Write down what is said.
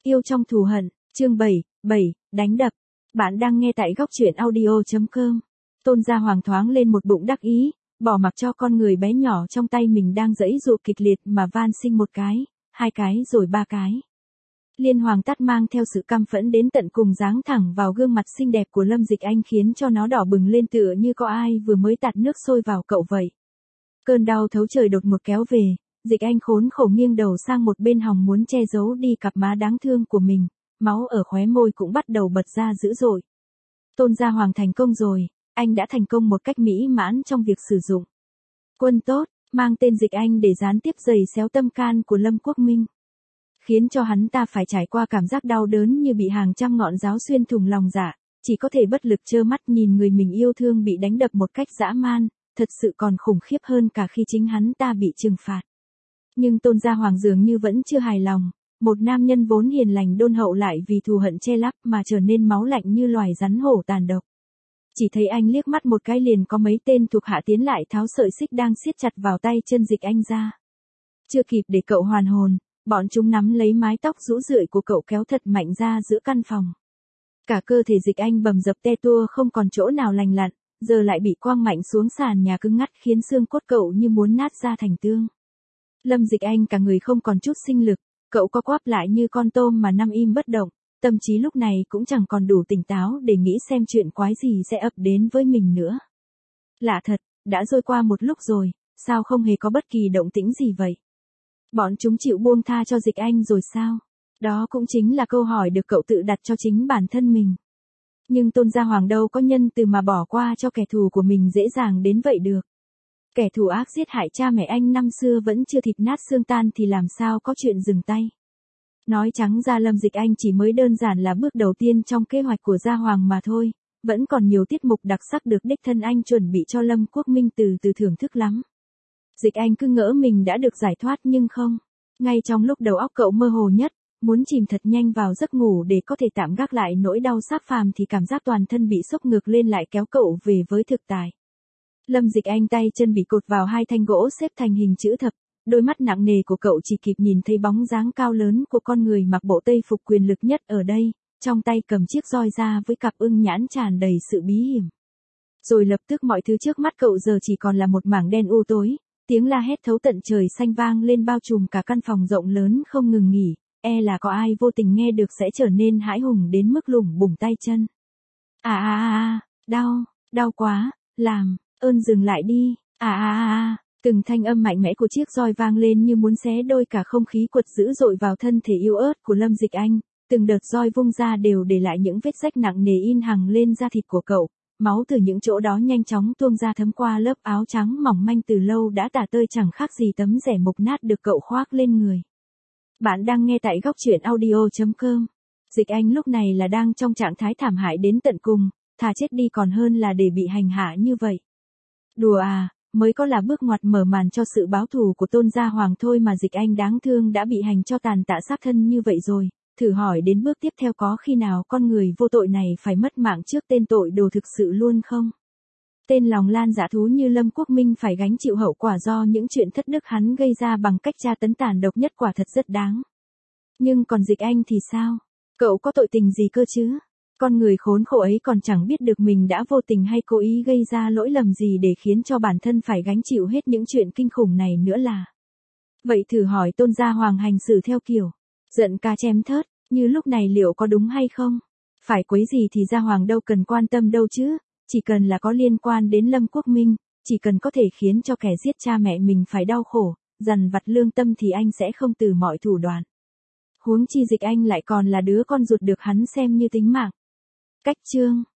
Yêu trong thù hận, chương 7, đánh đập. Bạn đang nghe tại góc truyện audio.com. Tôn Gia Hoàng thoáng lên một bụng đắc ý, bỏ mặc cho con người bé nhỏ trong tay mình đang giãy giụa kịch liệt mà van xin một cái, hai cái rồi ba cái. Liên Hoàng tắt mang theo sự căm phẫn đến tận cùng giáng thẳng vào gương mặt xinh đẹp của Lâm Dịch Anh khiến cho nó đỏ bừng lên tựa như có ai vừa mới tạt nước sôi vào cậu vậy. Cơn đau thấu trời đột ngột kéo về, Dịch Anh khốn khổ nghiêng đầu sang một bên hòng muốn che giấu đi cặp má đáng thương của mình, máu ở khóe môi cũng bắt đầu bật ra dữ dội. Tôn Gia Hoàng thành công rồi, anh đã thành công một cách mỹ mãn trong việc sử dụng quân tốt, mang tên Dịch Anh để gián tiếp giày xéo tâm can của Lâm Quốc Minh. Khiến cho hắn ta phải trải qua cảm giác đau đớn như bị hàng trăm ngọn giáo xuyên thủng lòng dạ, chỉ có thể bất lực trơ mắt nhìn người mình yêu thương bị đánh đập một cách dã man, thật sự còn khủng khiếp hơn cả khi chính hắn ta bị trừng phạt. Nhưng Tôn Gia Hoàng dường như vẫn chưa hài lòng, một nam nhân vốn hiền lành đôn hậu lại vì thù hận che lấp mà trở nên máu lạnh như loài rắn hổ tàn độc. Chỉ thấy anh liếc mắt một cái liền có mấy tên thuộc hạ tiến lại tháo sợi xích đang siết chặt vào tay chân Dịch Anh ra. Chưa kịp để cậu hoàn hồn, bọn chúng nắm lấy mái tóc rũ rượi của cậu kéo thật mạnh ra giữa căn phòng. Cả cơ thể Dịch Anh bầm dập te tua không còn chỗ nào lành lặn, giờ lại bị quăng mạnh xuống sàn nhà cứng ngắt khiến xương cốt cậu như muốn nát ra thành tương. Lâm Dịch Anh cả người không còn chút sinh lực, cậu co quắp lại như con tôm mà nằm im bất động, tâm trí lúc này cũng chẳng còn đủ tỉnh táo để nghĩ xem chuyện quái gì sẽ ập đến với mình nữa. Lạ thật, đã trôi qua một lúc rồi, sao không hề có bất kỳ động tĩnh gì vậy? Bọn chúng chịu buông tha cho Dịch Anh rồi sao? Đó cũng chính là câu hỏi được cậu tự đặt cho chính bản thân mình. Nhưng Tôn Gia Hoàng đâu có nhân từ mà bỏ qua cho kẻ thù của mình dễ dàng đến vậy được. Kẻ thù ác giết hại cha mẹ anh năm xưa vẫn chưa thịt nát xương tan thì làm sao có chuyện dừng tay. Nói trắng ra Lâm Dịch Anh chỉ mới đơn giản là bước đầu tiên trong kế hoạch của Gia Hoàng mà thôi, vẫn còn nhiều tiết mục đặc sắc được đích thân anh chuẩn bị cho Lâm Quốc Minh từ từ thưởng thức lắm. Dịch Anh cứ ngỡ mình đã được giải thoát nhưng không. Ngay trong lúc đầu óc cậu mơ hồ nhất, muốn chìm thật nhanh vào giấc ngủ để có thể tạm gác lại nỗi đau xác phàm thì cảm giác toàn thân bị sốc ngược lên lại kéo cậu về với thực tại. Lâm Dịch Anh tay chân bị cột vào hai thanh gỗ xếp thành hình chữ thập, đôi mắt nặng nề của cậu chỉ kịp nhìn thấy bóng dáng cao lớn của con người mặc bộ tây phục quyền lực nhất ở đây, trong tay cầm chiếc roi ra với cặp ưng nhãn tràn đầy sự bí hiểm. Rồi lập tức mọi thứ trước mắt cậu giờ chỉ còn là một mảng đen u tối, tiếng la hét thấu tận trời xanh vang lên bao trùm cả căn phòng rộng lớn không ngừng nghỉ, là có ai vô tình nghe được sẽ trở nên hãi hùng đến mức lủng bủng tay chân. Đau quá, làm ơn dừng lại đi, từng thanh âm mạnh mẽ của chiếc roi vang lên như muốn xé đôi cả không khí quật dữ dội vào thân thể yếu ớt của Lâm Dịch Anh, từng đợt roi vung ra đều để lại những vết rách nặng nề in hằn lên da thịt của cậu, máu từ những chỗ đó nhanh chóng tuôn ra thấm qua lớp áo trắng mỏng manh từ lâu đã tả tơi chẳng khác gì tấm rẻ mục nát được cậu khoác lên người. Bạn đang nghe tại góc truyện audio.com. Dịch Anh lúc này là đang trong trạng thái thảm hại đến tận cùng, thà chết đi còn hơn là để bị hành hạ như vậy. Đùa à, mới có là bước ngoặt mở màn cho sự báo thù của Tôn Gia Hoàng thôi mà Dịch Anh đáng thương đã bị hành cho tàn tạ xác thân như vậy rồi, thử hỏi đến bước tiếp theo có khi nào con người vô tội này phải mất mạng trước tên tội đồ thực sự luôn không? Tên lòng lan dạ thú như Lâm Quốc Minh phải gánh chịu hậu quả do những chuyện thất đức hắn gây ra bằng cách tra tấn tàn độc nhất quả thật rất đáng. Nhưng còn Dịch Anh thì sao? Cậu có tội tình gì cơ chứ? Con người khốn khổ ấy còn chẳng biết được mình đã vô tình hay cố ý gây ra lỗi lầm gì để khiến cho bản thân phải gánh chịu hết những chuyện kinh khủng này nữa là. Vậy thử hỏi Tôn Gia Hoàng hành xử theo kiểu giận cá chém thớt, như lúc này liệu có đúng hay không? Phải quấy gì thì Gia Hoàng đâu cần quan tâm đâu chứ, chỉ cần là có liên quan đến Lâm Quốc Minh, chỉ cần có thể khiến cho kẻ giết cha mẹ mình phải đau khổ, dằn vặt lương tâm thì anh sẽ không từ mọi thủ đoạn. Huống chi Dịch Anh lại còn là đứa con ruột được hắn xem như tính mạng. Cách chương